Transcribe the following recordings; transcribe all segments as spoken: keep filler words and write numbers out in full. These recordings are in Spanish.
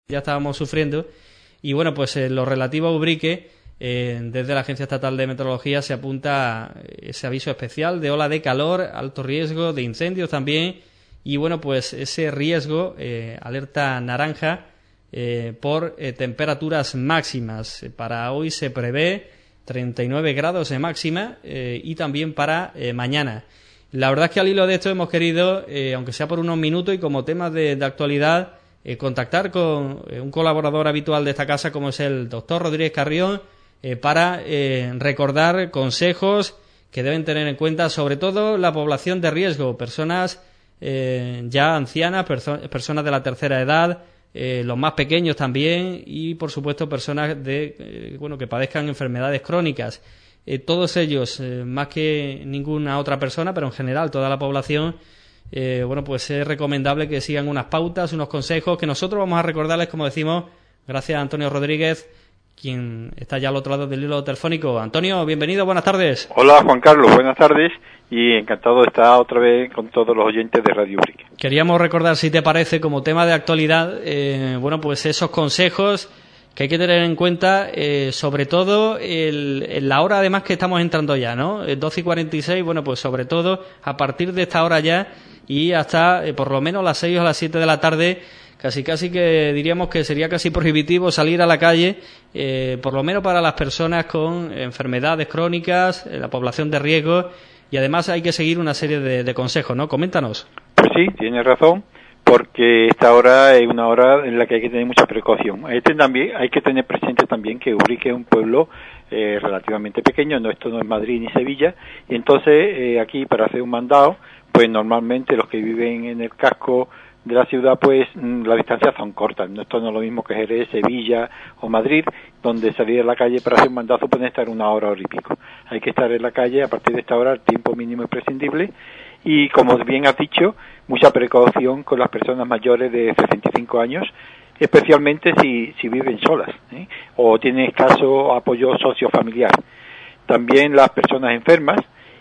ya estábamos sufriendo. Y bueno, pues en lo relativo a Ubrique, eh, desde la Agencia Estatal de Meteorología se apunta ese aviso especial de ola de calor, alto riesgo de incendios también. Y bueno, pues ese riesgo, eh, alerta naranja eh, por eh, temperaturas máximas. Para hoy se prevé treinta y nueve grados de máxima eh, y también para eh, mañana. La verdad es que al hilo de esto hemos querido, eh, aunque sea por unos minutos y como temas de, de actualidad, eh, contactar con eh, un colaborador habitual de esta casa como es el doctor Rodríguez Carrión eh, para eh, recordar consejos que deben tener en cuenta sobre todo la población de riesgo, personas eh, ya ancianas, perso- personas de la tercera edad, eh, los más pequeños también y por supuesto personas de eh, bueno que padezcan enfermedades crónicas. Eh, todos ellos, eh, más que ninguna otra persona, pero en general toda la población, eh, bueno, pues es recomendable que sigan unas pautas, unos consejos que nosotros vamos a recordarles, como decimos, gracias a Antonio Rodríguez, quien está ya al otro lado del hilo telefónico. Antonio, bienvenido, buenas tardes. Hola Juan Carlos, buenas tardes y encantado de estar otra vez con todos los oyentes de Radio Ubrique. Queríamos recordar, si te parece, como tema de actualidad, eh, bueno, pues esos consejos que hay que tener en cuenta, eh, sobre todo el, en la hora además que estamos entrando ya, ¿no? doce y cuarenta y seis, bueno, pues sobre todo a partir de esta hora ya y hasta eh, por lo menos las seis o las siete de la tarde, casi casi que diríamos que sería casi prohibitivo salir a la calle, eh, por lo menos para las personas con enfermedades crónicas, eh, la población de riesgo, y además hay que seguir una serie de, de consejos, ¿no? Coméntanos. Pues sí, tienes razón, porque esta hora es una hora en la que hay que tener mucha precaución. Este también hay que tener presente también que Ubrique es un pueblo eh, relativamente pequeño, no, esto no es Madrid ni Sevilla, y entonces eh, aquí para hacer un mandado, pues normalmente los que viven en el casco de la ciudad, pues las distancias son cortas. Esto no es lo mismo que Jerez, Sevilla o Madrid, donde salir a la calle para hacer un mandazo puede estar una hora, hora y pico. Hay que estar en la calle a partir de esta hora, el tiempo mínimo imprescindible, y como bien has dicho, mucha precaución con las personas mayores de sesenta y cinco años, especialmente si, si viven solas, ¿eh? o tienen escaso apoyo sociofamiliar. También las personas enfermas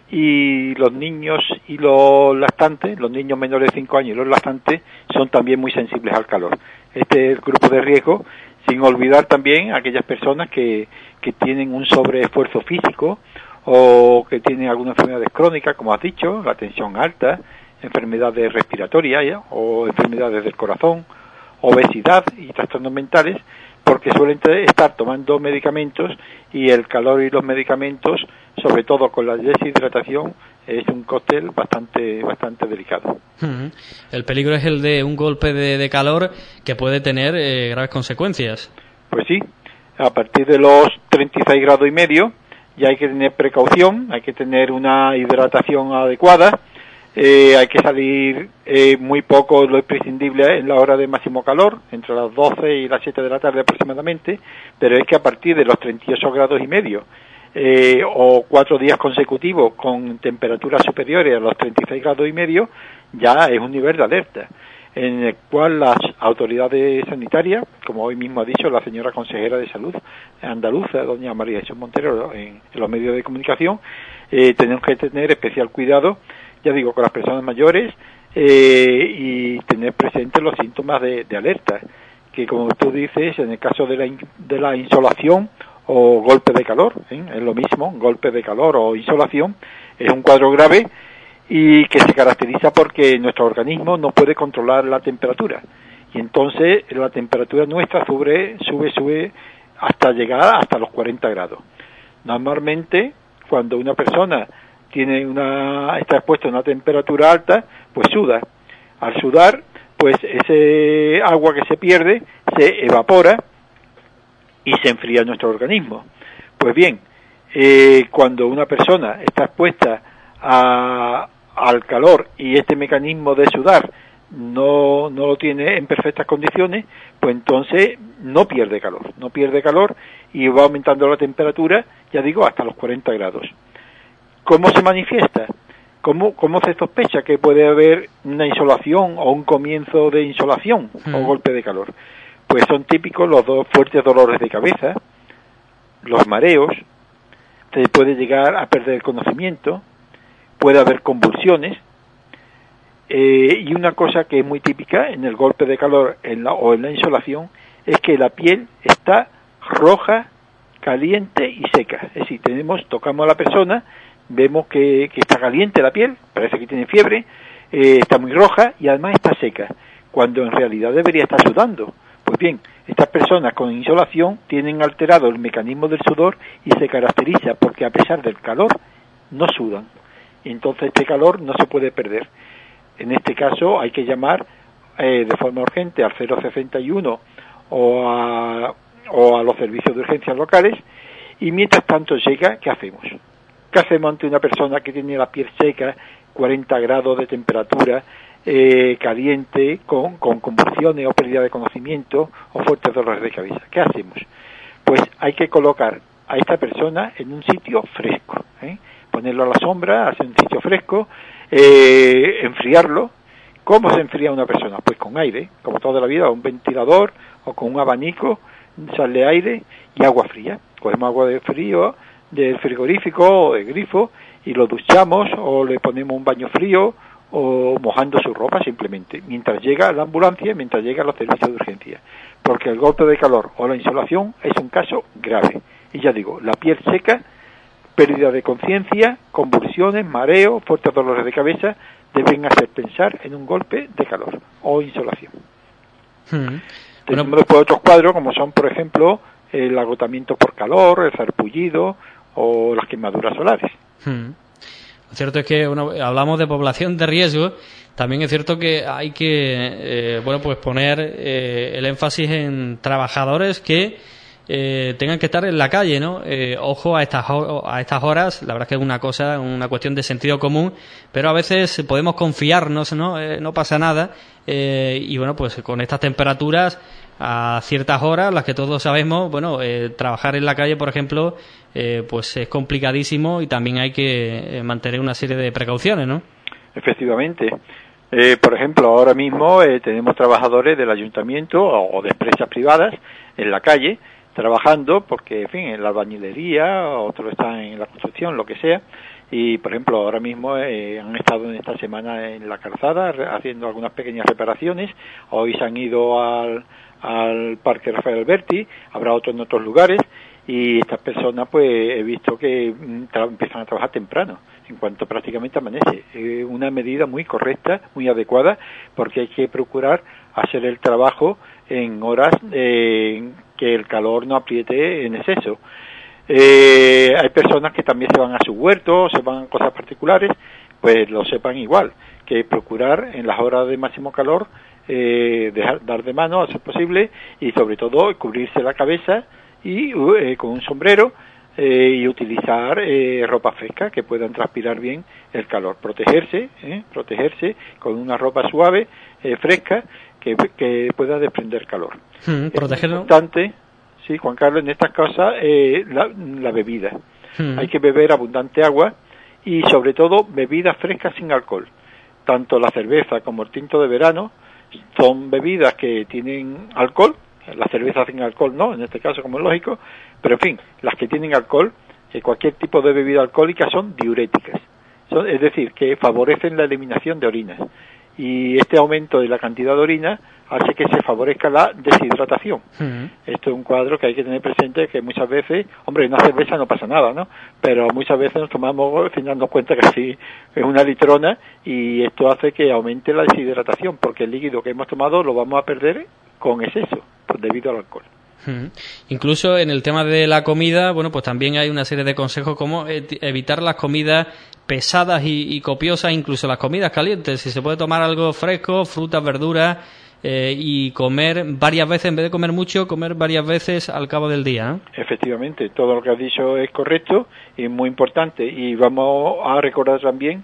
y los niños y los lactantes, los niños menores de cinco años y los lactantes son también muy sensibles al calor. Este es el grupo de riesgo, sin olvidar también a aquellas personas que, que tienen un sobreesfuerzo físico o que tienen alguna enfermedad crónica, como has dicho, la tensión alta, enfermedades respiratorias ¿ya? o enfermedades del corazón, obesidad y trastornos mentales, porque suelen estar tomando medicamentos y el calor y los medicamentos, sobre todo con la deshidratación, es un cóctel bastante bastante delicado. Uh-huh. El peligro es el de un golpe de, de calor que puede tener eh, graves consecuencias. Pues sí, a partir de los treinta y seis grados y medio ya hay que tener precaución, hay que tener una hidratación adecuada, eh, hay que salir eh, muy poco lo imprescindible en la hora de máximo calor, entre las doce y las siete de la tarde aproximadamente, pero es que a partir de los treinta y ocho grados y medio eh, o cuatro días consecutivos con temperaturas superiores a los treinta y seis grados y medio, ya es un nivel de alerta, en el cual las autoridades sanitarias, como hoy mismo ha dicho la señora consejera de salud andaluza, doña María Jesús Montero, en, en los medios de comunicación, eh, tenemos que tener especial cuidado, ya digo, con las personas mayores eh, y tener presentes los síntomas de, de alerta, que como tú dices, en el caso de la, de la insolación o golpe de calor, ¿eh? es lo mismo, golpe de calor o insolación, es un cuadro grave y que se caracteriza porque nuestro organismo no puede controlar la temperatura y entonces la temperatura nuestra sube, sube, sube hasta llegar hasta los cuarenta grados. Normalmente, cuando una persona tiene una está expuesta a una temperatura alta, pues suda. Al sudar, pues ese agua que se pierde se evapora y se enfría nuestro organismo. Pues bien, eh, cuando una persona está expuesta a al calor y este mecanismo de sudar no, no lo tiene en perfectas condiciones, pues entonces no pierde calor, no pierde calor y va aumentando la temperatura, ya digo, hasta los cuarenta grados. ¿Cómo se manifiesta? ¿Cómo, cómo se sospecha que puede haber una insolación o un comienzo de insolación mm. o golpe de calor? Pues son típicos los dos fuertes dolores de cabeza, los mareos, se puede llegar a perder el conocimiento, puede haber convulsiones, eh, y una cosa que es muy típica en el golpe de calor en la, o en la insolación es que la piel está roja, caliente y seca. Es decir, tenemos, tocamos a la persona, vemos que, que está caliente la piel, parece que tiene fiebre, eh, está muy roja y además está seca, cuando en realidad debería estar sudando. Pues bien, estas personas con insolación tienen alterado el mecanismo del sudor y se caracteriza porque a pesar del calor no sudan. Entonces este calor no se puede perder. En este caso hay que llamar eh, de forma urgente al cero sesenta y uno o a, o a los servicios de urgencias locales, y mientras tanto llega, ¿qué hacemos? ¿Qué hacemos ante una persona que tiene la piel seca, cuarenta grados de temperatura, eh, caliente, con, con convulsiones o pérdida de conocimiento o fuertes dolores de cabeza? ¿Qué hacemos? Pues hay que colocar a esta persona en un sitio fresco, ¿eh? Ponerlo a la sombra, hacer un sitio fresco, eh, enfriarlo. ¿Cómo se enfría una persona? Pues con aire, como toda la vida, un ventilador o con un abanico, sale aire y agua fría. Cogemos agua de frío, del frigorífico o de grifo, y lo duchamos o le ponemos un baño frío o mojando su ropa simplemente, mientras llega la ambulancia, mientras llega los servicios de urgencia. Porque el golpe de calor o la insolación es un caso grave. Y ya digo, la piel seca, pérdida de conciencia, convulsiones, mareo, fuertes dolores de cabeza, deben hacer pensar en un golpe de calor o insolación. Hmm. Tenemos bueno, después otros cuadros, como son, por ejemplo, el agotamiento por calor, el sarpullido o las quemaduras solares. Hmm. Lo cierto es que bueno, hablamos de población de riesgo. También es cierto que hay que eh, bueno pues poner eh, el énfasis en trabajadores que Eh, tengan que estar en la calle, ¿no? Eh, ojo a estas a estas horas, la verdad es que es una cosa, una cuestión de sentido común, pero a veces podemos confiarnos, ¿no? Eh, no pasa nada, eh, y bueno, pues con estas temperaturas a ciertas horas, las que todos sabemos, bueno, eh, trabajar en la calle, por ejemplo, eh, pues es complicadísimo y también hay que eh, mantener una serie de precauciones, ¿no? Efectivamente. Eh, por ejemplo, ahora mismo eh, tenemos trabajadores del ayuntamiento o de empresas privadas en la calle, trabajando porque, en fin, en la albañilería, otros están en la construcción, lo que sea, y por ejemplo ahora mismo eh, han estado en esta semana en la calzada haciendo algunas pequeñas reparaciones, hoy se han ido al, al Parque Rafael Alberti, habrá otros en otros lugares, y estas personas pues he visto que tra- empiezan a trabajar temprano, en cuanto prácticamente amanece. Eh, una medida muy correcta, muy adecuada, porque hay que procurar hacer el trabajo en horas eh, que el calor no apriete en exceso. Eh, hay personas que también se van a su huerto, se van a cosas particulares, pues lo sepan igual, que procurar en las horas de máximo calor eh, dejar, dar de mano a ser posible, y sobre todo cubrirse la cabeza y eh, con un sombrero eh, y utilizar eh, ropa fresca que puedan transpirar bien el calor, protegerse, eh, protegerse con una ropa suave, eh, fresca, que, que pueda desprender calor. Hmm, protegerlo. Es importante, sí, Juan Carlos, en estas cosas eh, la, la bebida. Hmm. Hay que beber abundante agua y sobre todo bebidas frescas sin alcohol. Tanto la cerveza como el tinto de verano son bebidas que tienen alcohol. La cerveza sin alcohol no, en este caso como es lógico, pero en fin, las que tienen alcohol, eh, cualquier tipo de bebida alcohólica son diuréticas. Son, es decir, que favorecen la eliminación de orinas. Y este aumento de la cantidad de orina hace que se favorezca la deshidratación. Uh-huh. Esto es un cuadro que hay que tener presente, que muchas veces, hombre, en una cerveza no pasa nada, ¿no? Pero muchas veces nos tomamos sin darnos cuenta que sí es una litrona, y esto hace que aumente la deshidratación, porque el líquido que hemos tomado lo vamos a perder con exceso, pues debido al alcohol. Uh-huh. Incluso en el tema de la comida, bueno, pues también hay una serie de consejos como evitar las comidas pesadas y, y copiosas, incluso las comidas calientes. Si se puede tomar algo fresco, frutas, verduras, eh, y comer varias veces, en vez de comer mucho, comer varias veces al cabo del día, ¿no? Efectivamente, todo lo que has dicho es correcto y muy importante, y vamos a recordar también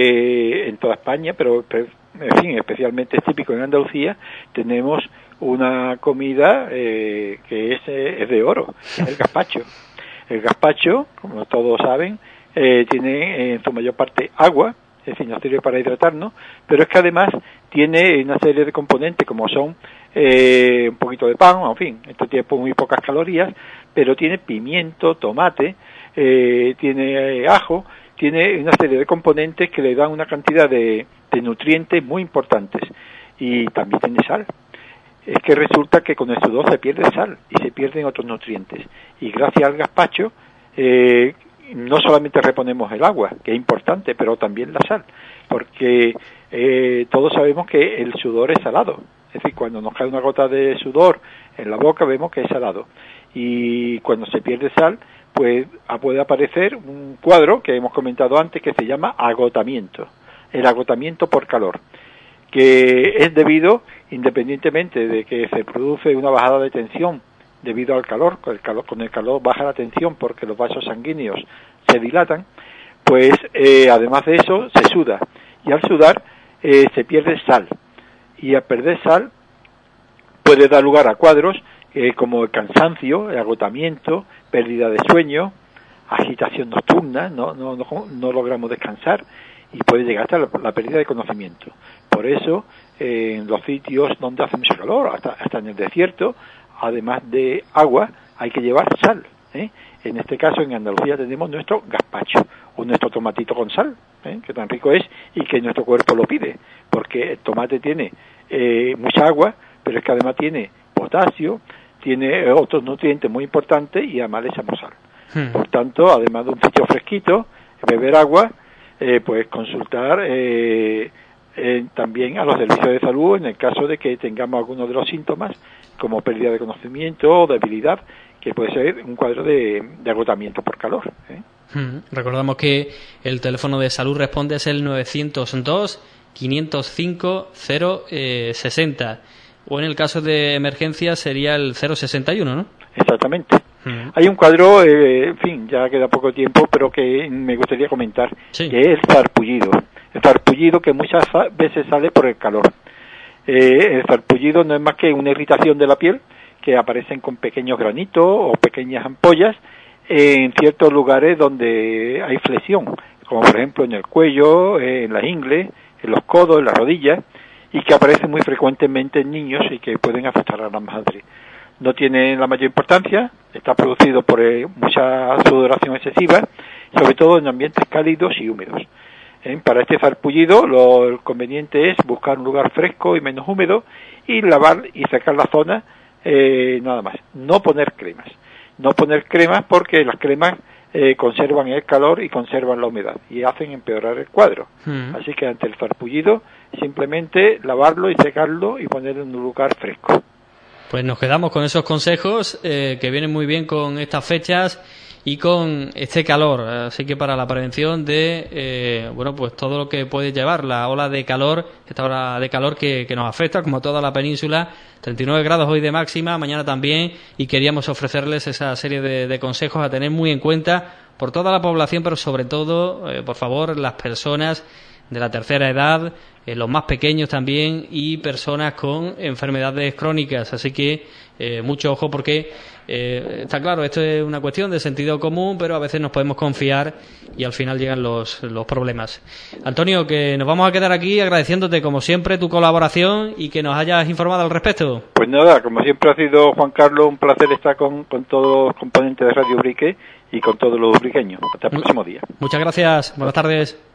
que en toda España, pero en fin, especialmente es típico en Andalucía, tenemos una comida eh, que es, eh, es de oro, el gazpacho. El gazpacho, como todos saben, eh, tiene en su mayor parte agua, es decir, nos sirve para hidratarnos, pero es que además tiene una serie de componentes como son eh, un poquito de pan, en fin, esto tiene muy pocas calorías, pero tiene pimiento, tomate, eh, tiene eh, ajo, tiene una serie de componentes que le dan una cantidad de, de nutrientes muy importantes, y también tiene sal. es que resulta que con el sudor se pierde sal y se pierden otros nutrientes. Y gracias al gazpacho, eh, no solamente reponemos el agua, que es importante, pero también la sal, porque eh, todos sabemos que el sudor es salado. Es decir, cuando nos cae una gota de sudor en la boca vemos que es salado. Y cuando se pierde sal, pues puede aparecer un cuadro que hemos comentado antes que se llama agotamiento, el agotamiento por calor, que es debido, independientemente de que se produce una bajada de tensión debido al calor, con el calor, con el calor baja la tensión porque los vasos sanguíneos se dilatan, pues eh, además de eso se suda, y al sudar eh, se pierde sal, y al perder sal puede dar lugar a cuadros eh, como el cansancio, el agotamiento, pérdida de sueño, agitación nocturna, no, no, no, no logramos descansar, y puede llegar hasta la, la pérdida de conocimiento. Por eso, eh, en los sitios donde hace mucho calor, hasta, hasta en el desierto, además de agua, hay que llevar sal, ¿eh? En este caso, en Andalucía tenemos nuestro gazpacho, o nuestro tomatito con sal, ¿eh? Que tan rico es y que nuestro cuerpo lo pide, porque el tomate tiene eh, mucha agua, pero es que además tiene potasio, tiene otros nutrientes muy importantes y además le echamos sal. Hmm. Por tanto, además de un sitio fresquito, beber agua, eh, pues consultar eh, eh, también a los servicios de salud en el caso de que tengamos algunos de los síntomas, como pérdida de conocimiento o debilidad, que puede ser un cuadro de, de agotamiento por calor, ¿eh? Hmm. Recordamos que el teléfono de Salud Responde es el novecientos dos, quinientos cinco, cero sesenta. O en el caso de emergencia sería el cero sesenta y uno, ¿no? Exactamente. Uh-huh. Hay un cuadro, eh, en fin, ya queda poco tiempo, pero que me gustaría comentar, sí. Que es el farpullido. El farpullido que muchas veces sale por el calor. Eh, el farpullido no es más que una irritación de la piel que aparecen con pequeños granitos o pequeñas ampollas en ciertos lugares donde hay flexión, como por ejemplo en el cuello, en las ingles, en los codos, en las rodillas, y que aparecen muy frecuentemente en niños y que pueden afectar a la madre. No tiene la mayor importancia, está producido por eh, mucha sudoración excesiva, sobre todo en ambientes cálidos y húmedos. ¿Eh? Para este farpullido lo conveniente es buscar un lugar fresco y menos húmedo y lavar y secar la zona, eh, nada más. No poner cremas. No poner cremas porque las cremas eh, conservan el calor y conservan la humedad y hacen empeorar el cuadro. Hmm. Así que ante el farpullido simplemente lavarlo y secarlo y ponerlo en un lugar fresco. Pues nos quedamos con esos consejos eh, que vienen muy bien con estas fechas y con este calor. Así que para la prevención de eh, bueno, pues todo lo que puede llevar la ola de calor, esta ola de calor que, que nos afecta, como toda la península, treinta y nueve grados hoy de máxima, mañana también, y queríamos ofrecerles esa serie de, de consejos a tener muy en cuenta por toda la población, pero sobre todo, eh, por favor, las personas de la tercera edad, eh, los más pequeños también y personas con enfermedades crónicas. Así que eh, mucho ojo porque eh, está claro, esto es una cuestión de sentido común, pero a veces nos podemos confiar y al final llegan los, los problemas. Antonio, que nos vamos a quedar aquí agradeciéndote como siempre tu colaboración y que nos hayas informado al respecto. Pues nada, como siempre ha sido, Juan Carlos, un placer estar con, con todos los componentes de Radio Ubrique y con todos los ubriqueños. Hasta el próximo día. Muchas gracias, buenas tardes.